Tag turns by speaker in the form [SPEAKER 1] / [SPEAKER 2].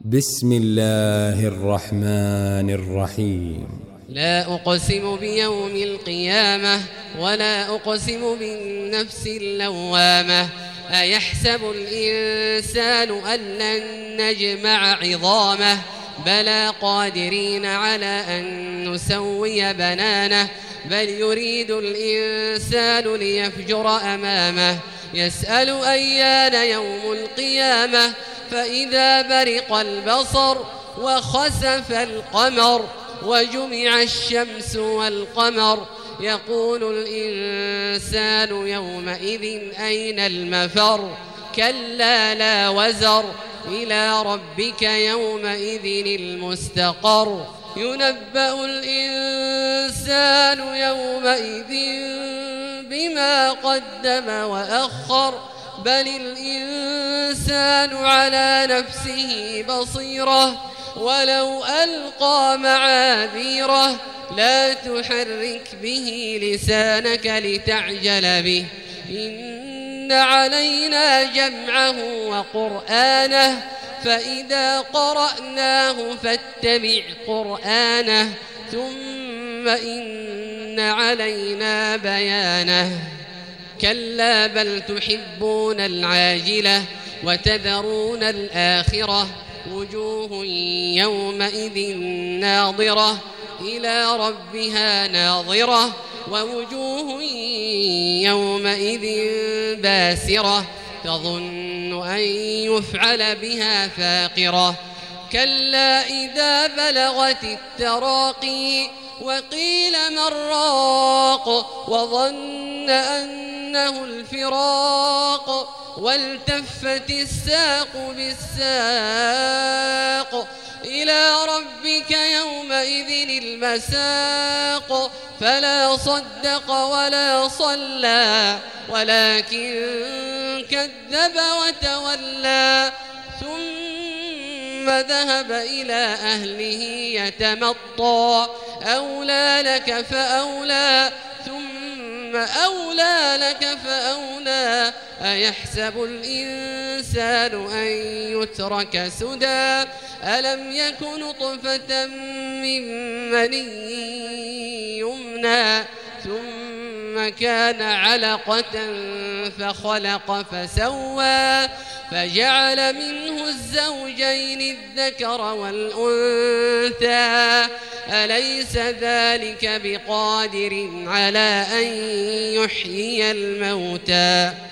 [SPEAKER 1] بسم الله الرحمن الرحيم.
[SPEAKER 2] لا أقسم بيوم القيامة ولا أقسم بالنفس اللوامة. أيحسب الإنسان أن لن نجمع عظامه بلى قادرين على أن نسوي بنانه بل يريد الإنسان ليفجر أمامه يسأل أيان يوم القيامة فإذا برق البصر وخسف القمر وجمع الشمس والقمر يقول الإنسان يومئذ أين المفر كلا لا وزر إلى ربك يومئذ المستقر ينبأ الإنسان يومئذ بما قدم وأخر بل الإنسان على نفسه بصيرة ولو ألقى معاذيره لا تحرك به لسانك لتعجل به إن علينا جمعه وقرآنه فإذا قرأناه فاتبع قرآنه ثم إن علينا بيانه كلا بل تحبون العاجلة وتذرون الآخرة وجوه يومئذ ناظرة إلى ربها ناظرة ووجوه يومئذ باسرة تظن أن يفعل بها فاقرة كلا إذا بلغت التراقي وقيل من راق وظن أنه الفراق والتفت الساق بالساق إلى ربك يومئذ المساق فلا صدق ولا صلى ولكن كذب وتولى ثم ذهب إلى أهله يتمطى أولى لك فأولى ثم أولى لك فأولى أيحسب الإنسان أن يترك سدى ألم يك نطفة من مني يمنى ثم كان علقة فخلق فسوى فجعل منه الزوجين الذكر والأنثى أليس ذلك بقادر على أن يحيي الموتى